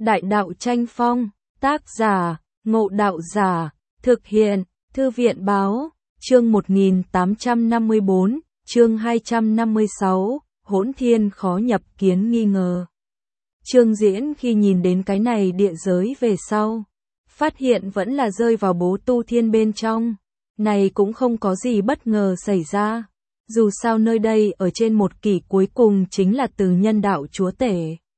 Đại đạo tranh phong, tác giả, Ngộ Đạo Giả, thực hiện, Thư viện báo, chương 1854, chương 256, hỗn thiên khó nhập kiến nghi ngờ. Trương Diễn khi nhìn đến cái này địa giới về sau, phát hiện vẫn là rơi vào Bố Tu Thiên bên trong, này cũng không có gì bất ngờ xảy ra. Dù sao nơi đây ở trên một kỷ cuối cùng chính là từ nhân đạo chúa tể.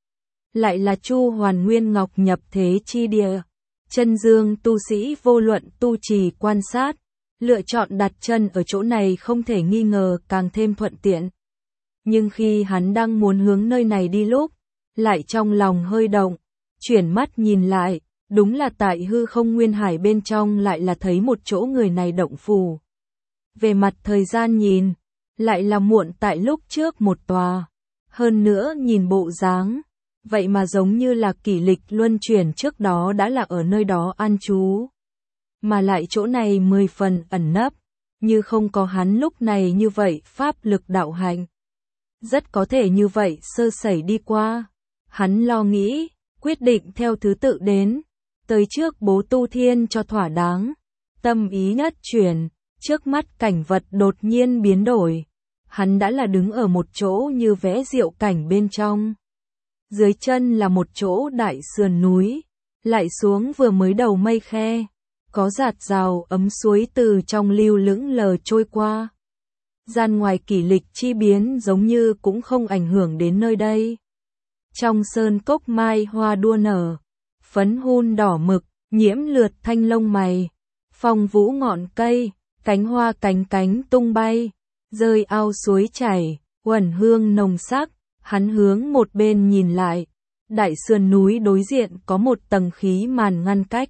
Lại là Chu Hoàn Nguyên Ngọc nhập thế chi địa. Chân dương tu sĩ vô luận tu trì quan sát, lựa chọn đặt chân ở chỗ này không thể nghi ngờ càng thêm thuận tiện. Nhưng khi hắn đang muốn hướng nơi này đi lúc, lại trong lòng hơi động, chuyển mắt nhìn lại, đúng là tại hư không nguyên hải bên trong lại là thấy một chỗ người này động phủ. Về mặt thời gian nhìn, lại là muộn tại lúc trước một tòa, hơn nữa nhìn bộ dáng, vậy mà giống như là kỷ lịch luân chuyển trước đó đã là ở nơi đó an trú. Mà lại chỗ này 10 phần ẩn nấp, như không có hắn lúc này như vậy pháp lực đạo hạnh. Rất có thể như vậy sơ sẩy đi qua. Hắn lo nghĩ, quyết định theo thứ tự đến, tới trước Bố Tu Thiên cho thỏa đáng. Tâm ý nhất chuyển, trước mắt cảnh vật đột nhiên biến đổi. Hắn đã là đứng ở một chỗ như vẽ diệu cảnh bên trong. Dưới chân là một chỗ đại sườn núi, lại xuống vừa mới đầu mây khe, có giạt rào ấm suối từ trong lưu lững lờ trôi qua. Gian ngoài kỷ lịch chi biến giống như cũng không ảnh hưởng đến nơi đây. Trong sơn cốc mai hoa đua nở, phấn hun đỏ mực, nhiễm lượt thanh lông mày, phong vũ ngọn cây, cánh hoa cánh cánh tung bay, rơi ao suối chảy, uẩn hương nồng sắc. Hắn hướng một bên nhìn lại, đại sườn núi đối diện có một tầng khí màn ngăn cách.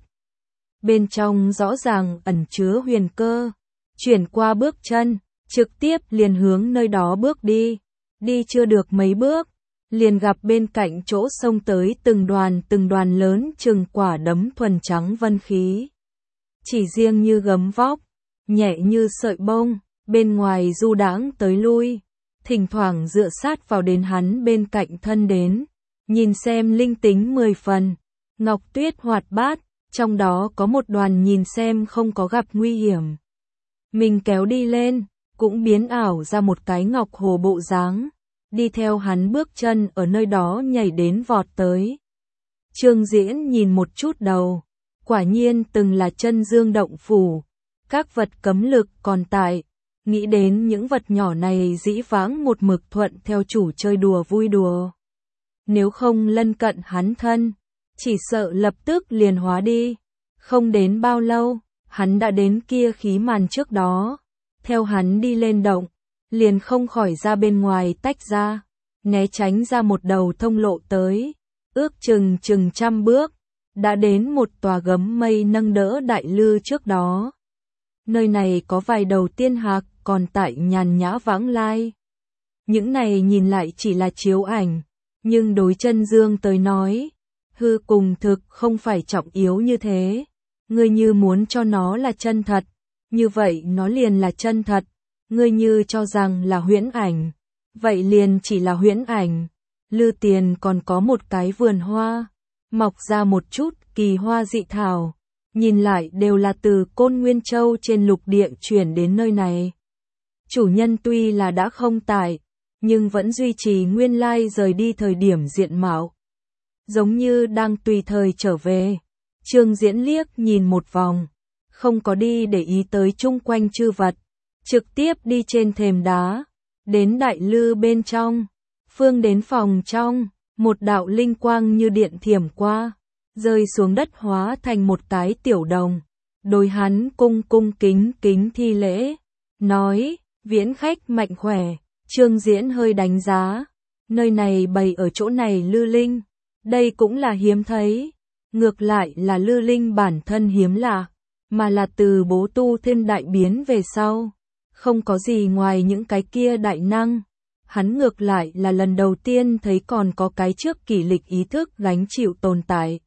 Bên trong rõ ràng ẩn chứa huyền cơ, chuyển qua bước chân, trực tiếp liền hướng nơi đó bước đi. Đi chưa được mấy bước, liền gặp bên cạnh chỗ sông tới từng đoàn lớn chừng quả đấm thuần trắng vân khí. Chỉ riêng như gấm vóc, nhẹ như sợi bông, bên ngoài du đãng tới lui. Thỉnh thoảng dựa sát vào đến hắn bên cạnh thân đến, nhìn xem linh tính 10 phần, ngọc tuyết hoạt bát, trong đó có một đoàn nhìn xem không có gặp nguy hiểm. Mình kéo đi lên, cũng biến ảo ra một cái ngọc hồ bộ dáng, đi theo hắn bước chân ở nơi đó nhảy đến vọt tới. Trương Diễn nhìn một chút đầu, quả nhiên từng là chân dương động phủ, các vật cấm lực còn tại. Nghĩ đến những vật nhỏ này dĩ vãng một mực thuận theo chủ chơi đùa vui đùa. Nếu không lân cận hắn thân, chỉ sợ lập tức liền hóa đi. Không đến bao lâu, hắn đã đến kia khí màn trước đó. Theo hắn đi lên động, liền không khỏi ra bên ngoài tách ra, né tránh ra một đầu thông lộ tới. Ước chừng 100 bước, đã đến một tòa gấm mây nâng đỡ đại lư trước đó. Nơi này có vài đầu tiên hạc còn tại nhàn nhã vãng lai. Những này nhìn lại chỉ là chiếu ảnh, nhưng đối chân dương tới nói, hư cùng thực không phải trọng yếu như thế. Ngươi như muốn cho nó là chân thật, như vậy nó liền là chân thật. Ngươi như cho rằng là huyễn ảnh, vậy liền chỉ là huyễn ảnh. Lư tiền còn có một cái vườn hoa, mọc ra một chút kỳ hoa dị thảo. Nhìn lại đều là từ Côn Nguyên Châu trên lục địa chuyển đến nơi này. Chủ nhân tuy là đã không tại, nhưng vẫn duy trì nguyên lai rời đi thời điểm diện mạo. Giống như đang tùy thời trở về. Trương Diễn liếc nhìn một vòng, không có đi để ý tới chung quanh chư vật. Trực tiếp đi trên thềm đá, đến đại lư bên trong. Phương đến phòng trong, một đạo linh quang như điện thiểm qua. Rơi xuống đất hóa thành một cái tiểu đồng, đối hắn cung kính thi lễ, nói, viễn khách mạnh khỏe. Trương Diễn hơi đánh giá, nơi này bày ở chỗ này lư linh, đây cũng là hiếm thấy, ngược lại là lư linh bản thân hiếm lạ, mà là từ Bố Tu Thiên đại biến về sau, không có gì ngoài những cái kia đại năng. Hắn ngược lại là lần đầu tiên thấy còn có cái trước kỷ lịch ý thức gánh chịu tồn tại.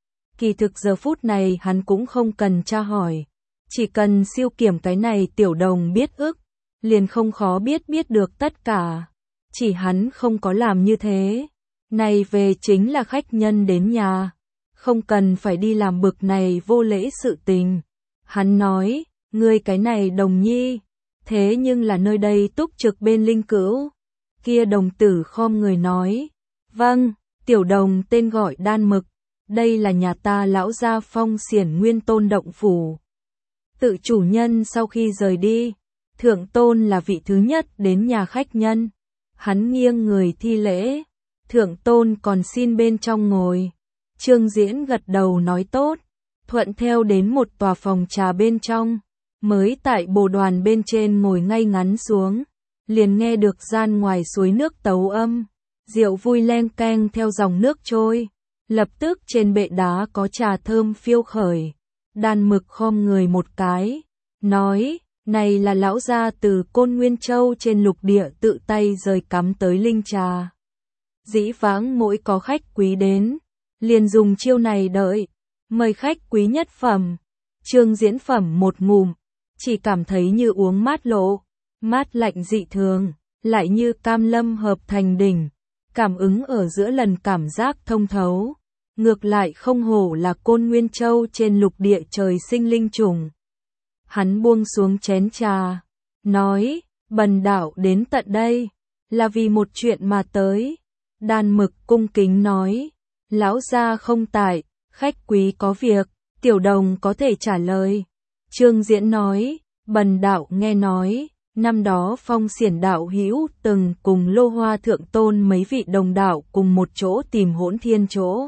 Kỳ thực giờ phút này hắn cũng không cần tra hỏi, chỉ cần siêu kiểm cái này tiểu đồng biết ức, liền không khó biết được tất cả. Chỉ hắn không có làm như thế. Này về chính là khách nhân đến nhà, không cần phải đi làm bực này vô lễ sự tình. Hắn nói, ngươi cái này đồng nhi, thế nhưng là nơi đây túc trực bên linh cữu. Kia đồng tử khom người nói, vâng, tiểu đồng tên gọi Đan Mực, đây là nhà ta lão gia Phong Xiển Nguyên Tôn động phủ. Tự chủ nhân sau khi rời đi, thượng tôn là vị thứ nhất đến nhà khách nhân. Hắn nghiêng người thi lễ, thượng tôn còn xin bên trong ngồi. Trương Diễn gật đầu nói tốt, thuận theo đến một tòa phòng trà bên trong, mới tại bồ đoàn bên trên ngồi ngay ngắn xuống, liền nghe được gian ngoài suối nước tấu âm, rượu vui len keng theo dòng nước trôi, lập tức trên bệ đá có trà thơm phiêu khởi. Đan Mực khom người một cái, nói, này là lão gia từ Côn Nguyên Châu trên lục địa tự tay rời cắm tới linh trà. Dĩ vãng mỗi có khách quý đến, liền dùng chiêu này đợi, mời khách quý nhất phẩm. Trương Diễn phẩm một ngụm, chỉ cảm thấy như uống mát lộ, mát lạnh dị thường, lại như cam lâm hợp thành đỉnh, cảm ứng ở giữa lần cảm giác thông thấu. Ngược lại không hổ là Côn Nguyên Châu trên lục địa trời sinh linh trùng. Hắn buông xuống chén trà, nói, bần đạo đến tận đây, là vì một chuyện mà tới. Đan Mực cung kính nói, lão gia không tại, khách quý có việc, tiểu đồng có thể trả lời. Trương Diễn nói, bần đạo nghe nói, năm đó Phong Xiển đạo hữu từng cùng Lô Hoa thượng tôn mấy vị đồng đạo cùng một chỗ tìm Hỗn Thiên chỗ.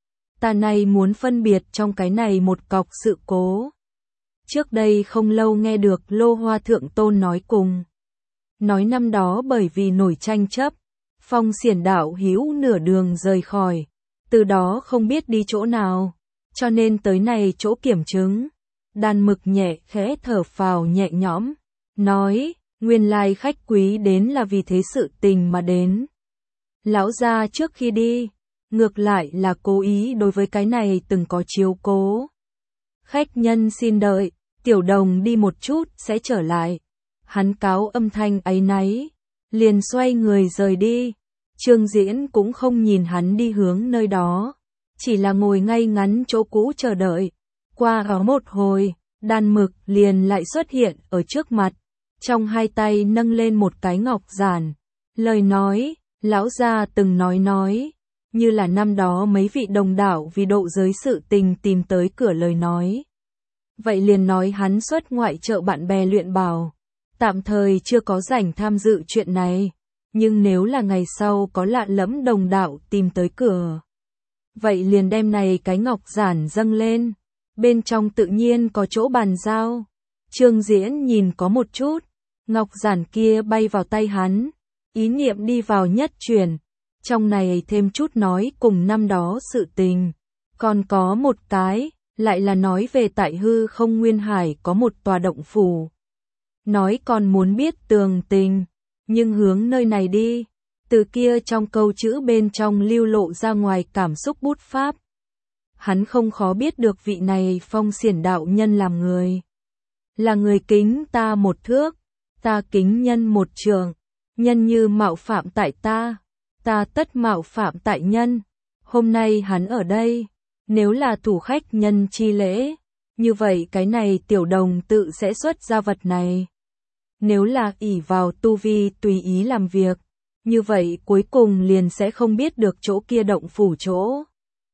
Ta này muốn phân biệt trong cái này một cọc sự cố. Trước đây không lâu nghe được Lô Hoa thượng tôn nói cùng. Nói năm đó bởi vì nổi tranh chấp, Phong Xiển đạo hữu nửa đường rời khỏi, từ đó không biết đi chỗ nào, cho nên tới này chỗ kiểm chứng. Đan Mực nhẹ khẽ thở phào nhẹ nhõm, nói, nguyên lai khách quý đến là vì thế sự tình mà đến. Lão gia trước khi đi, ngược lại là cố ý đối với cái này từng có chiếu cố. Khách nhân xin đợi, tiểu đồng đi một chút sẽ trở lại. Hắn cáo âm thanh áy náy, liền xoay người rời đi. Trương Diễn cũng không nhìn hắn đi hướng nơi đó, chỉ là ngồi ngay ngắn chỗ cũ chờ đợi. Qua đó một hồi, Đan Mực liền lại xuất hiện ở trước mặt, trong hai tay nâng lên một cái ngọc giản. Lời nói, lão gia từng nói, như là năm đó mấy vị đồng đạo vì độ giới sự tình tìm tới cửa lời nói. Vậy liền nói hắn xuất ngoại trợ bạn bè luyện bảo, tạm thời chưa có rảnh tham dự chuyện này, nhưng nếu là ngày sau có lạ lẫm đồng đạo tìm tới cửa, vậy liền đem này cái ngọc giản dâng lên, bên trong tự nhiên có chỗ bàn giao. Trương Diễn nhìn có một chút, ngọc giản kia bay vào tay hắn, ý niệm đi vào nhất chuyển, trong này thêm chút nói cùng năm đó sự tình, còn có một cái, lại là nói về tại hư không nguyên hải có một tòa động phủ. Nói còn muốn biết tường tình, nhưng hướng nơi này đi, từ kia trong câu chữ bên trong lưu lộ ra ngoài cảm xúc bút pháp. Hắn không khó biết được vị này Phong Xiển đạo nhân làm người. Là người kính ta một thước, ta kính nhân một trường, nhân như mạo phạm tại ta, ta tất mạo phạm tại nhân. Hôm nay hắn ở đây, nếu là thủ khách nhân chi lễ, như vậy cái này tiểu đồng tự sẽ xuất ra vật này. Nếu là ỷ vào tu vi tùy ý làm việc, như vậy cuối cùng liền sẽ không biết được chỗ kia động phủ chỗ.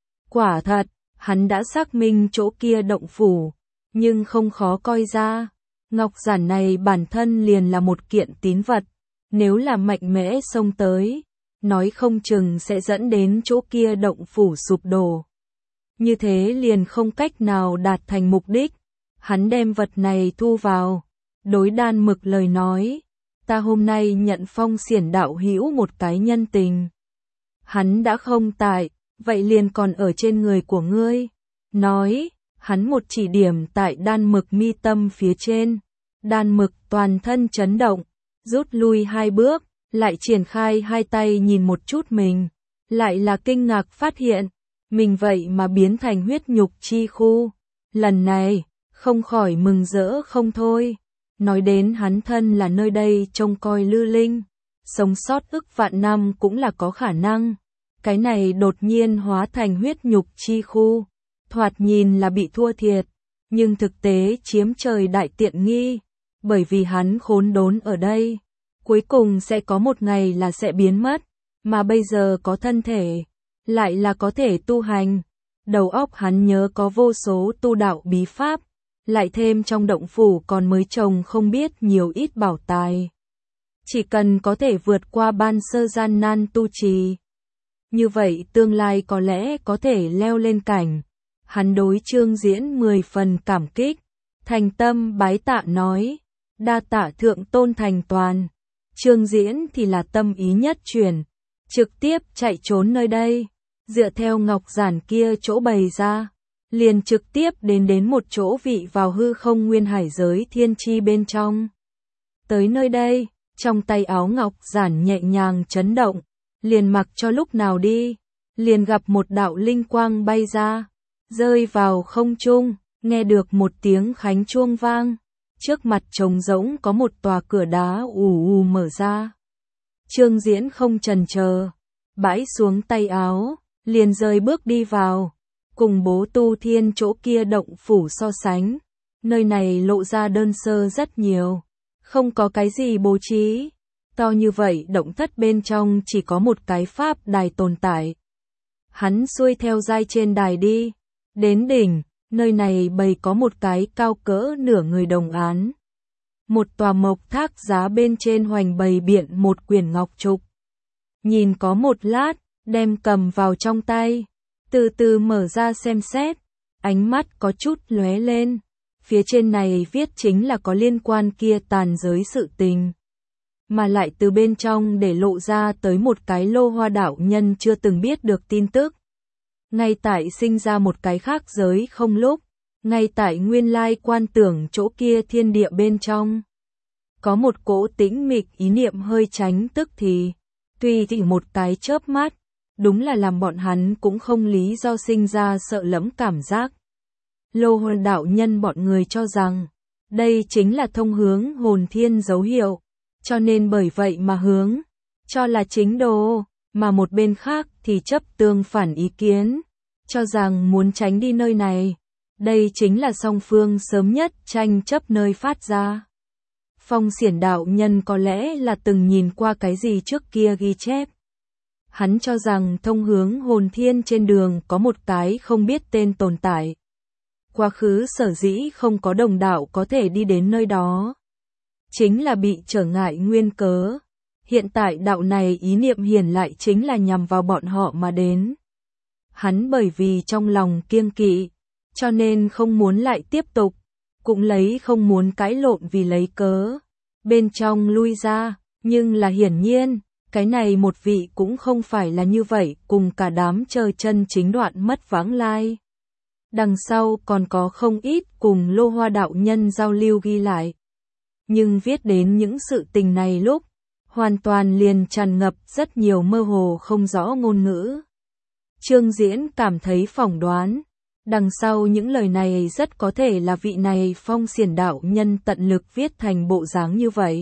Quả thật, hắn đã xác minh chỗ kia động phủ, nhưng không khó coi ra. Ngọc giản này bản thân liền là một kiện tín vật, nếu là mạnh mẽ xông tới, nói không chừng sẽ dẫn đến chỗ kia động phủ sụp đổ. Như thế liền không cách nào đạt thành mục đích. Hắn đem vật này thu vào, đối Đan Mực lời nói, ta hôm nay nhận Phong Xiển đạo hữu một cái nhân tình. Hắn đã không tại, vậy liền còn ở trên người của ngươi. Nói, hắn một chỉ điểm tại Đan Mực mi tâm phía trên. Đan Mực toàn thân chấn động, rút lui hai bước, lại triển khai hai tay nhìn một chút mình, lại là kinh ngạc phát hiện, mình vậy mà biến thành huyết nhục chi khu. Lần này, không khỏi mừng rỡ không thôi. Nói đến hắn thân là nơi đây trông coi lư linh, sống sót ức vạn năm cũng là có khả năng. cái này đột nhiên hóa thành huyết nhục chi khu, thoạt nhìn là bị thua thiệt, nhưng thực tế chiếm trời đại tiện nghi, bởi vì hắn khốn đốn ở đây, cuối cùng sẽ có một ngày là sẽ biến mất, mà bây giờ có thân thể, lại là có thể tu hành, đầu óc hắn nhớ có vô số tu đạo bí pháp, lại thêm trong động phủ còn mới trồng không biết nhiều ít bảo tài. Chỉ cần có thể vượt qua ban sơ gian nan tu trì, như vậy tương lai có lẽ có thể leo lên cảnh. Hắn đối Trương Diễn 10 phần cảm kích, thành tâm bái tạ nói, đa tạ thượng tôn thành toàn. Trương Diễn thì là tâm ý nhất chuyển, trực tiếp chạy trốn nơi đây, dựa theo ngọc giản kia chỗ bày ra, liền trực tiếp đến một chỗ vị vào hư không nguyên hải giới thiên chi bên trong. Tới nơi đây, trong tay áo ngọc giản nhẹ nhàng chấn động, liền mặc cho lúc nào đi, liền gặp một đạo linh quang bay ra, rơi vào không trung, nghe được một tiếng khánh chuông vang, trước mặt trống rỗng có một tòa cửa đá ù ù mở ra. Trương Diễn không chần chờ, bãi xuống tay áo, liền rời bước đi vào, cùng Bố Tu Thiên chỗ kia động phủ so sánh, nơi này lộ ra đơn sơ rất nhiều, không có cái gì bố trí, to như vậy động thất bên trong chỉ có một cái pháp đài tồn tại. Hắn xuôi theo dai trên đài đi, đến đỉnh, nơi này bày có một cái cao cỡ nửa người đồng án. Một tòa mộc thác giá bên trên hoành bày biện một quyển ngọc trục. Nhìn có một lát, đem cầm vào trong tay, từ từ mở ra xem xét, ánh mắt có chút lóe lên. Phía trên này viết chính là có liên quan kia tàn giới sự tình, mà lại từ bên trong để lộ ra tới một cái Lô Hoa đạo nhân chưa từng biết được tin tức. Ngay tại sinh ra một cái khác giới không lúc, ngay tại nguyên lai quan tưởng chỗ kia thiên địa bên trong. Có một cỗ tĩnh mịch ý niệm hơi tránh tức thì, tuy chỉ một cái chớp mắt, đúng là làm bọn hắn cũng không lý do sinh ra sợ lẫm cảm giác. Lô Hoa đạo nhân bọn người cho rằng, đây chính là thông hướng hồn thiên dấu hiệu, cho nên bởi vậy mà hướng, cho là chính đồ, mà một bên khác thì chấp tương phản ý kiến, cho rằng muốn tránh đi nơi này, đây chính là song phương sớm nhất tranh chấp nơi phát ra. Phong Xiển đạo nhân có lẽ là từng nhìn qua cái gì trước kia ghi chép. Hắn cho rằng thông hướng hồn thiên trên đường có một cái không biết tên tồn tại. Quá khứ sở dĩ không có đồng đạo có thể đi đến nơi đó, chính là bị trở ngại nguyên cớ. Hiện tại đạo này ý niệm hiển lại chính là nhằm vào bọn họ mà đến. Hắn bởi vì trong lòng kiêng kỵ, cho nên không muốn lại tiếp tục, cũng lấy không muốn cãi lộn vì lấy cớ bên trong lui ra, nhưng là hiển nhiên, cái này một vị cũng không phải là như vậy, cùng cả đám chờ chân chính đoạn mất vãng lai. Đằng sau còn có không ít cùng Lô Hoa đạo nhân giao lưu ghi lại. Nhưng viết đến những sự tình này lúc, hoàn toàn liền tràn ngập rất nhiều mơ hồ không rõ ngôn ngữ. Trương Diễn cảm thấy phỏng đoán, đằng sau những lời này rất có thể là vị này Phong Xiển đạo nhân tận lực viết thành bộ dáng như vậy.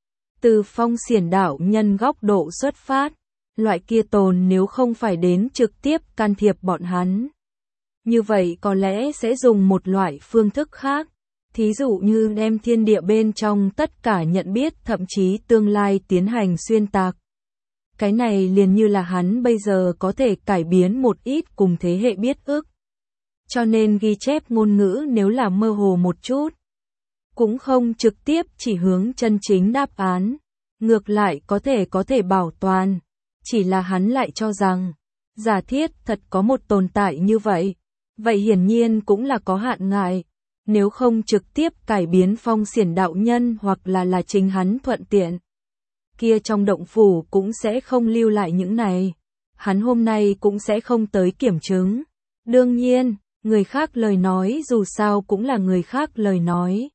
Từ Phong Xiển đạo nhân góc độ xuất phát, loại kia tồn nếu không phải đến trực tiếp can thiệp bọn hắn, như vậy có lẽ sẽ dùng một loại phương thức khác, thí dụ như đem thiên địa bên trong tất cả nhận biết thậm chí tương lai tiến hành xuyên tạc. Cái này liền như là hắn bây giờ có thể cải biến một ít cùng thế hệ biết ức. Cho nên ghi chép ngôn ngữ nếu là mơ hồ một chút, cũng không trực tiếp chỉ hướng chân chính đáp án, ngược lại có thể bảo toàn, chỉ là hắn lại cho rằng, giả thiết thật có một tồn tại như vậy, vậy hiển nhiên cũng là có hạn ngại, nếu không trực tiếp cải biến Phong Xiển đạo nhân hoặc là chính hắn thuận tiện, kia trong động phủ cũng sẽ không lưu lại những này, hắn hôm nay cũng sẽ không tới kiểm chứng. Đương nhiên, người khác lời nói dù sao cũng là người khác lời nói.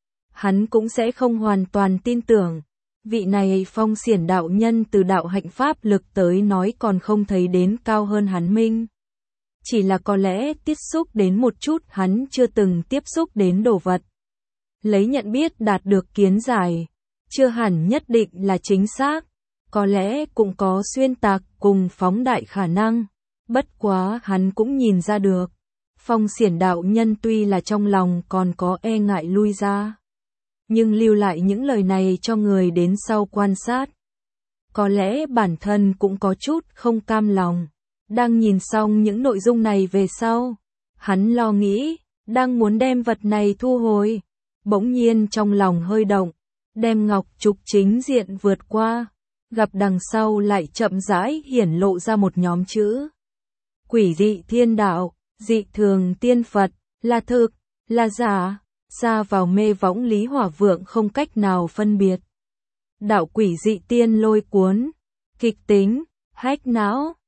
Hắn cũng sẽ không hoàn toàn tin tưởng. Vị này Phong Xiển đạo nhân từ đạo hạnh pháp lực tới nói còn không thấy đến cao hơn hắn minh. Chỉ là có lẽ tiếp xúc đến một chút hắn chưa từng tiếp xúc đến đồ vật. Lấy nhận biết đạt được kiến giải, chưa hẳn nhất định là chính xác. có lẽ cũng có xuyên tạc cùng phóng đại khả năng, bất quá hắn cũng nhìn ra được. Phong Xiển đạo nhân tuy là trong lòng còn có e ngại lui ra, nhưng lưu lại những lời này cho người đến sau quan sát. Có lẽ bản thân cũng có chút không cam lòng. Đang nhìn xong những nội dung này về sau, hắn lo nghĩ, đang muốn đem vật này thu hồi. Bỗng nhiên trong lòng hơi động, đem ngọc trục chính diện vượt qua, gặp đằng sau lại chậm rãi hiển lộ ra một nhóm chữ. Quỷ dị thiên đạo, dị thường tiên Phật, là thực, là giả, xa vào mê võng Lý Hỏa Vượng không cách nào phân biệt. Đạo quỷ dị tiên lôi cuốn, kịch tính, hách não,